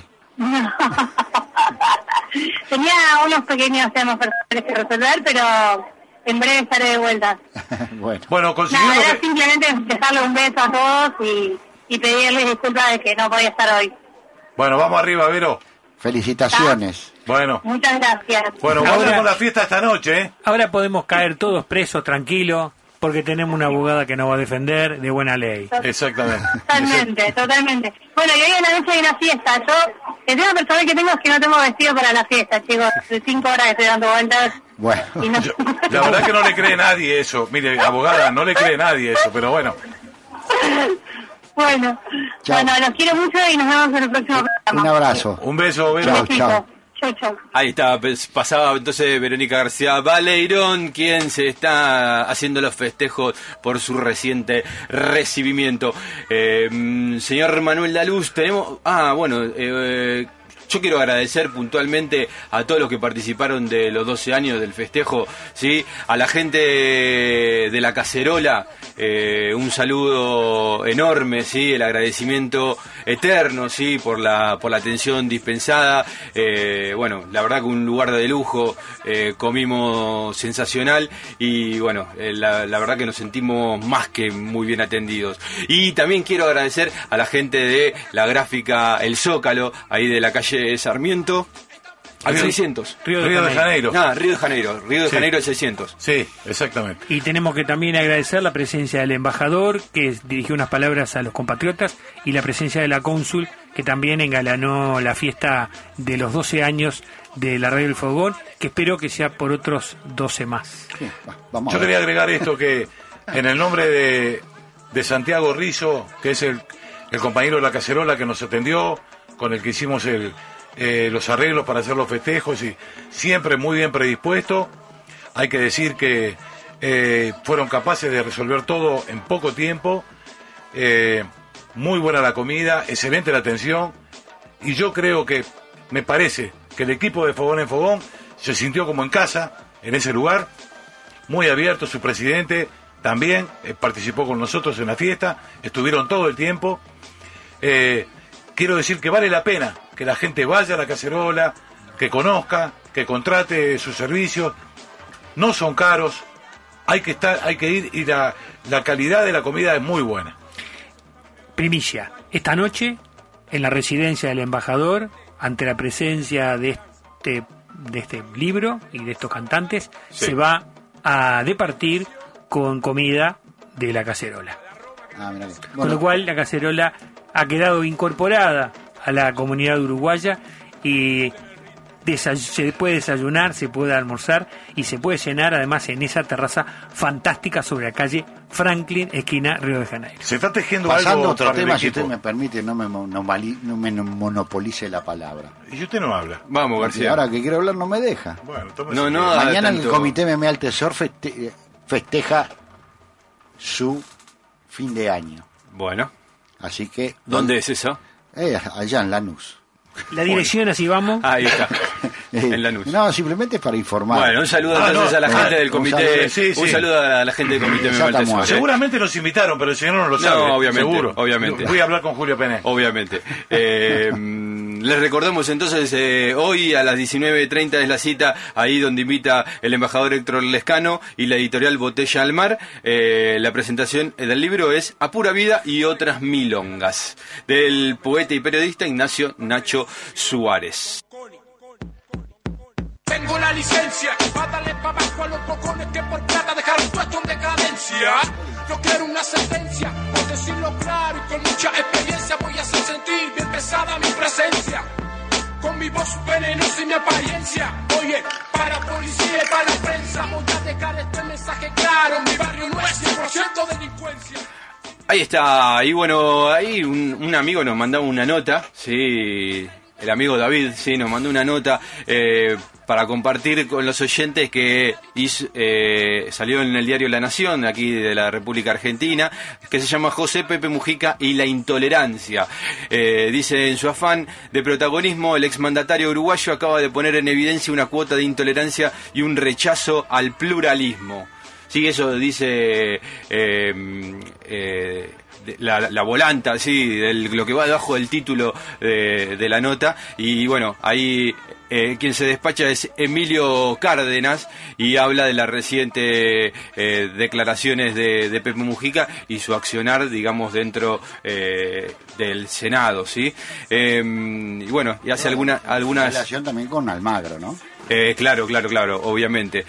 Tenía unos pequeños temas personales que resolver, pero en breve estaré de vuelta. Bueno, conseguimos. Era simplemente dejarle un beso a todos y pedirles disculpas de que no podía estar hoy. Bueno, vamos arriba, Vero. Felicitaciones. Bueno. Muchas gracias. Bueno, vamos con la fiesta esta noche, ¿eh? Ahora podemos caer todos presos, tranquilos, porque tenemos una abogada que nos va a defender de buena ley. Exactamente. Totalmente. Bueno, y hoy en la noche hay una fiesta. Yo, el tema personal que tengo es que no tengo vestido para la fiesta, chicos. De 5 horas que estoy dando vueltas. Bueno. Y no... La verdad que no le cree nadie eso. Mire, abogada, no le cree nadie eso, pero bueno. Bueno, los quiero mucho y nos vemos en el próximo programa. Un abrazo. Un beso, Vero. Chao. Ahí está, pasaba entonces Verónica García Baleirón, quien se está haciendo los festejos por su reciente recibimiento. Señor Manuel Daluz, tenemos... yo quiero agradecer puntualmente a todos los que participaron de los 12 años del festejo, ¿sí? A la gente de La Cacerola, un saludo enorme, ¿sí? El agradecimiento eterno, ¿sí? Por la atención dispensada. La verdad que un lugar de lujo, comimos sensacional y la verdad que nos sentimos más que muy bien atendidos. Y también quiero agradecer a la gente de la gráfica El Zócalo, ahí de la calle Sarmiento, al 600. Río de Janeiro. Río de Janeiro al 600. Sí, exactamente. Y tenemos que también agradecer la presencia del embajador, que dirigió unas palabras a los compatriotas, y la presencia de la cónsul, que también engalanó la fiesta de los 12 años de la Radio del Fogón, que espero que sea por otros 12 más. Sí, yo quería agregar esto, que en el nombre de Santiago Rizzo, que es el compañero de La Cacerola que nos atendió, con el que hicimos los arreglos para hacer los festejos, y siempre muy bien predispuesto. Hay que decir que fueron capaces de resolver todo en poco tiempo. Muy buena la comida, excelente la atención, y yo creo que, me parece, que el equipo de Fogón en Fogón se sintió como en casa en ese lugar, muy abierto. Su presidente también participó con nosotros en la fiesta, estuvieron todo el tiempo. Quiero decir que vale la pena que la gente vaya a la cacerola, que conozca, que contrate sus servicios. No son caros, hay que ir y la calidad de la comida es muy buena. Primicia, esta noche en la residencia del embajador, ante la presencia de este libro y de estos cantantes, Sí. se va a departir con comida de la cacerola. Con lo cual la cacerola ha quedado incorporada a la comunidad uruguaya y se puede desayunar, se puede almorzar y se puede cenar además en esa terraza fantástica sobre la calle Franklin, esquina Río de Janeiro. Se está tejiendo Pasando algo otro para el tema, si equipo. usted me permite, no me monopolice la palabra. Y usted no habla. Vamos, Porque García. ahora que quiero hablar no me deja. Bueno, tómese No, un no, día. Mañana tanto- el Comité Meme al Tesor festeja su fin de año. Bueno, Así que... ¿dónde es eso? Allá en Lanús. La dirección, así vamos. Ahí está, en Lanús. No, simplemente para informar. Bueno, un saludo entonces a la gente del comité. Un saludo a la gente del comité Meme al Tesoro, ¿eh? Seguramente nos invitaron, pero el señor no lo sabe. No, obviamente, Seguro. obviamente. Voy a hablar con Julio Pené. Obviamente. Les recordamos entonces, hoy a las 19:30 es la cita, ahí donde invita el embajador Héctor Lescano y la editorial Botella al Mar. La presentación del libro es A Pura Vida y otras milongas, del poeta y periodista Ignacio Nacho Suárez. Tengo la licencia para darle para abajo a los cojones que por plata dejaron puesto en decadencia. Yo quiero una sentencia, por decirlo claro y con mucha experiencia voy a hacer sentir bien pesada mi presencia. Con mi voz venenosa y mi apariencia. Oye, para policía y para la prensa voy a dejar este mensaje claro. Mi barrio no es 100% delincuencia. Ahí está, y bueno, ahí un amigo nos mandaba una nota, sí, el amigo David, sí, nos mandó una nota para compartir con los oyentes que salió en el diario La Nación, de aquí de la República Argentina, que se llama José Pepe Mujica y la intolerancia. Dice, en su afán de protagonismo, el exmandatario uruguayo acaba de poner en evidencia una cuota de intolerancia y un rechazo al pluralismo. Sí, eso dice la volanta, sí, lo que va debajo del título de la nota. Y bueno, ahí quien se despacha es Emilio Cárdenas y habla de las recientes declaraciones de Pepe Mujica y su accionar, digamos, dentro del Senado, ¿sí? Y bueno, y hace algunas... relación también con Almagro, ¿no? Claro, obviamente.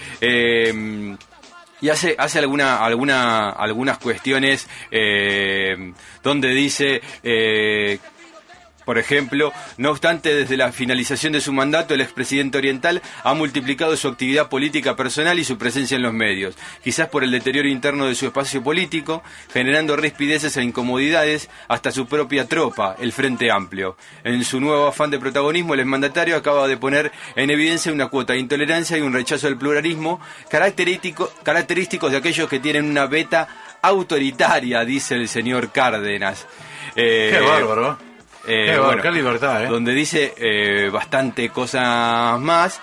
Y hace algunas cuestiones donde dice, por ejemplo, no obstante, desde la finalización de su mandato, el expresidente oriental ha multiplicado su actividad política personal y su presencia en los medios, quizás por el deterioro interno de su espacio político, generando rispideces e incomodidades hasta su propia tropa, el Frente Amplio. En su nuevo afán de protagonismo, el exmandatario acaba de poner en evidencia una cuota de intolerancia y un rechazo al pluralismo, característicos de aquellos que tienen una beta autoritaria, dice el señor Cárdenas. Qué bárbaro. Bueno, qué libertad, ¿eh? Donde dice bastante cosas más.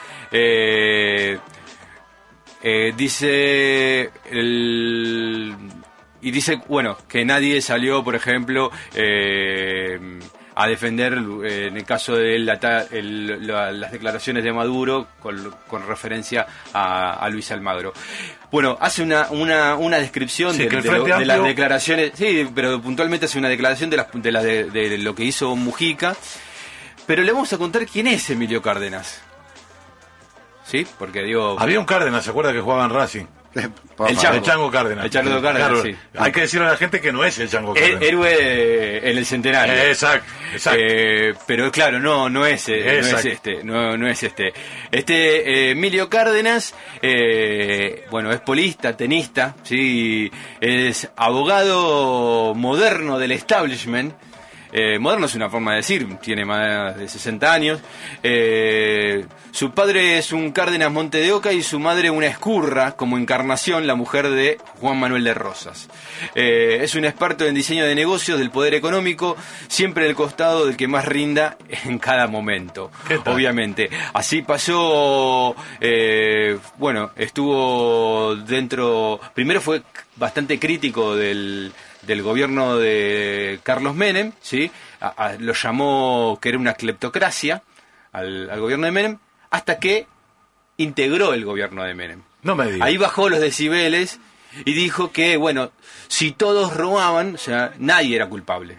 Dice bueno, que nadie salió, por ejemplo, a defender, en el caso de las declaraciones de Maduro con referencia a Luis Almagro. Bueno, hace una descripción Sí, que el de Frente las Amplio- declaraciones, sí, pero puntualmente hace una declaración de lo que hizo Mujica. Pero le vamos a contar quién es Emilio Cárdenas. ¿Sí? Porque digo... Había un Cárdenas, ¿se acuerda que jugaba en Racing? El Chango Cárdenas. El Chango Cárdenas, Claro, sí. hay que decirle a la gente que no es el Chango Cárdenas. Héroe en el centenario. Exacto. Pero claro, no es este. Emilio Cárdenas, bueno, es polista, tenista, sí, es abogado moderno del establishment. moderno es una forma de decir, tiene más de 60 años. Su padre es un Cárdenas Monte de Oca y su madre una Escurra, como Encarnación, la mujer de Juan Manuel de Rosas. Es un experto en diseño de negocios, del poder económico, siempre del costado del que más rinda en cada momento, obviamente. Así pasó, estuvo dentro, primero fue bastante crítico del gobierno de Carlos Menem, ¿sí? Lo llamó que era una cleptocracia al gobierno de Menem, hasta que integró el gobierno de Menem. No me digas. Ahí bajó los decibeles y dijo que, si todos robaban, o sea, nadie era culpable.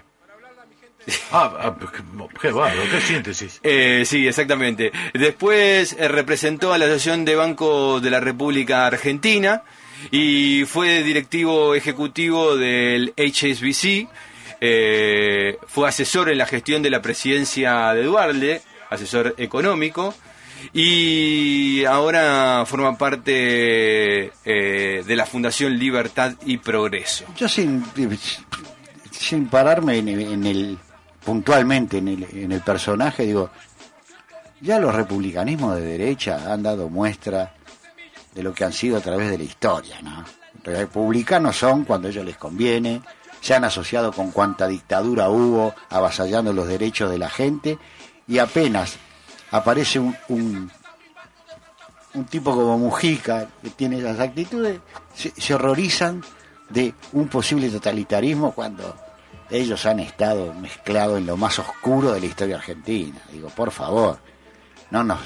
Qué bárbaro, qué síntesis. Sí, exactamente. Después representó a la Asociación de Bancos de la República Argentina y fue directivo ejecutivo del HSBC. Fue asesor en la gestión de la presidencia de Duhalde, asesor económico, y ahora forma parte de la Fundación Libertad y Progreso. Yo sin pararme puntualmente en el personaje, digo, ya los republicanismos de derecha han dado muestra de lo que han sido a través de la historia, ¿no? Republicanos son cuando a ellos les conviene, se han asociado con cuanta dictadura hubo, avasallando los derechos de la gente, y apenas aparece un tipo como Mujica, que tiene esas actitudes, se horrorizan de un posible totalitarismo cuando ellos han estado mezclados en lo más oscuro de la historia argentina. Digo, por favor, no nos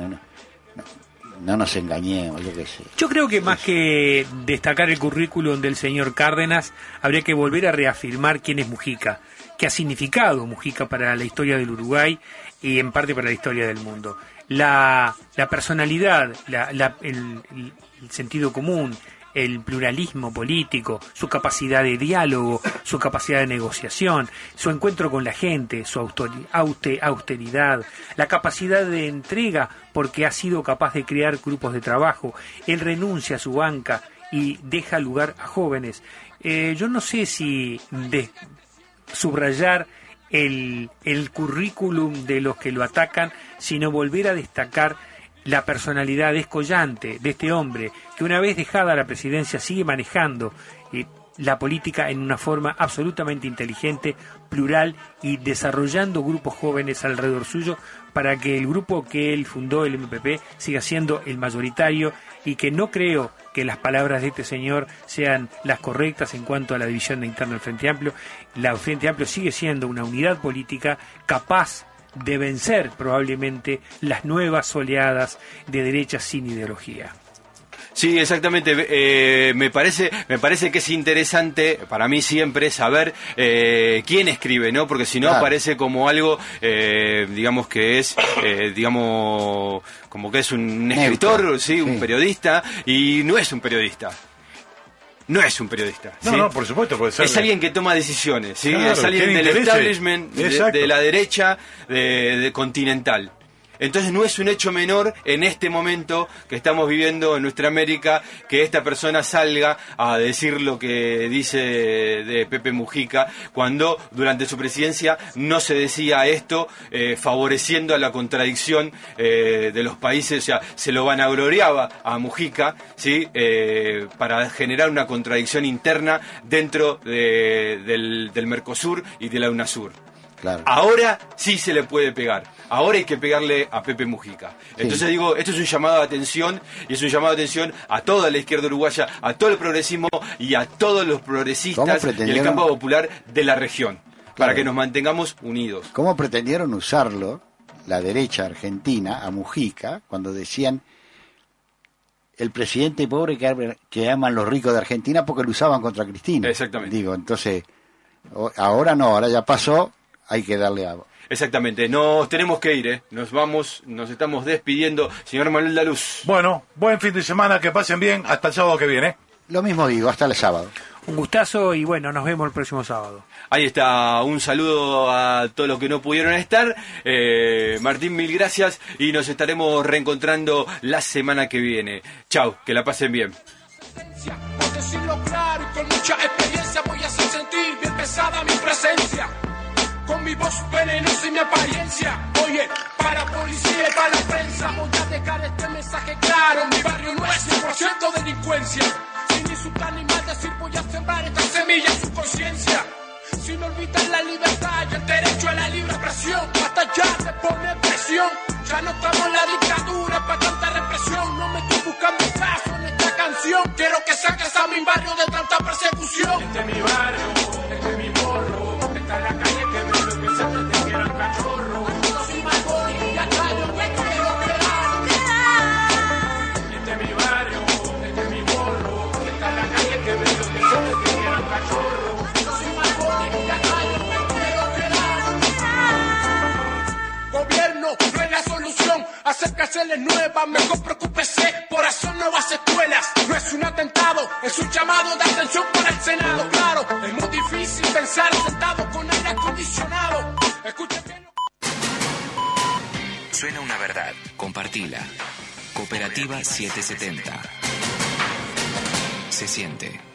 engañemos, yo qué sé. Yo creo que más que destacar el currículum del señor Cárdenas, habría que volver a reafirmar quién es Mujica, qué ha significado Mujica para la historia del Uruguay y en parte para la historia del mundo. La personalidad, el sentido común, el pluralismo político, su capacidad de diálogo, su capacidad de negociación, su encuentro con la gente, su austeridad, la capacidad de entrega porque ha sido capaz de crear grupos de trabajo. Él renuncia a su banca y deja lugar a jóvenes. Yo no sé si subrayar el currículum de los que lo atacan, sino volver a destacar la personalidad descollante de este hombre, que una vez dejada la presidencia sigue manejando la política en una forma absolutamente inteligente, plural, y desarrollando grupos jóvenes alrededor suyo para que el grupo que él fundó, el MPP, siga siendo el mayoritario, y que no creo que las palabras de este señor sean las correctas en cuanto a la división interna del Frente Amplio. El Frente Amplio sigue siendo una unidad política capaz de vencer probablemente las nuevas oleadas de derecha sin ideología. Sí, exactamente. Me parece que es interesante para mí siempre saber quién escribe, ¿no? Porque si no parece como algo, digamos que es, como que es un escritor, sí, un periodista, y no es un periodista. No es un periodista. No, ¿sí? No, por supuesto, puede ser. Es alguien que toma decisiones, ¿sí? Claro, es alguien del establishment de la derecha de continental. Entonces no es un hecho menor en este momento que estamos viviendo en nuestra América que esta persona salga a decir lo que dice de Pepe Mujica, cuando durante su presidencia no se decía esto, favoreciendo a la contradicción de los países. O sea, se lo vanagloriaba a Mujica, ¿sí? Para generar una contradicción interna dentro del Mercosur y de la UNASUR. Claro. Ahora sí se le puede pegar. Ahora hay que pegarle a Pepe Mujica. Entonces digo, esto es un llamado de atención, y es un llamado de atención a toda la izquierda uruguaya, a todo el progresismo y a todos los progresistas y el campo popular de la región, para que nos mantengamos unidos. ¿Cómo pretendieron usarlo, la derecha argentina, a Mujica, cuando decían el presidente pobre que aman los ricos de Argentina, porque lo usaban contra Cristina? Exactamente. Digo, entonces, ahora no, ahora ya pasó, hay que darle a... Exactamente, nos tenemos que ir, nos estamos despidiendo, señor Manuel Daluz. Bueno, buen fin de semana, que pasen bien, hasta el sábado que viene. Lo mismo digo, hasta el sábado. Un gustazo y bueno, nos vemos el próximo sábado. Ahí está, un saludo a todos los que no pudieron estar. Martín, mil gracias y nos estaremos reencontrando la semana que viene. Chau, que la pasen bien. Por decirlo claro y con mucha experiencia voy a hacer sentir bien pesada mi presencia. Con mi voz venenosa y mi apariencia. Oye, para policía y para la prensa voy a dejar este mensaje claro. Mi barrio no es 100% delincuencia. Sin insultar ni maldecir voy a sembrar esta semilla en su conciencia. Sin olvidar la libertad y el derecho a la libre expresión. Hasta ya de poner presión. Ya no estamos en la dictadura para tanta represión. No me estoy buscando caso en esta canción. Quiero que saques a mi barrio de tanta persecución. Este es mi barrio, este es mi morro. Está en la calle que veo que siempre te quieran cachorro. No soy malvón y ya callo, no quiero quedar. Este es mi barrio, este es mi morro. Está en la calle que veo que siempre te quieran cachorro. Gobierno no es la solución, hacer cárceles nuevas, mejor preocúpese por hacer nuevas escuelas. No es un atentado, es un llamado de atención para el Senado. Claro, es muy difícil pensar sentado con aire acondicionado. Escuche bien. Suena una verdad, compartila. Cooperativa 770. Se siente.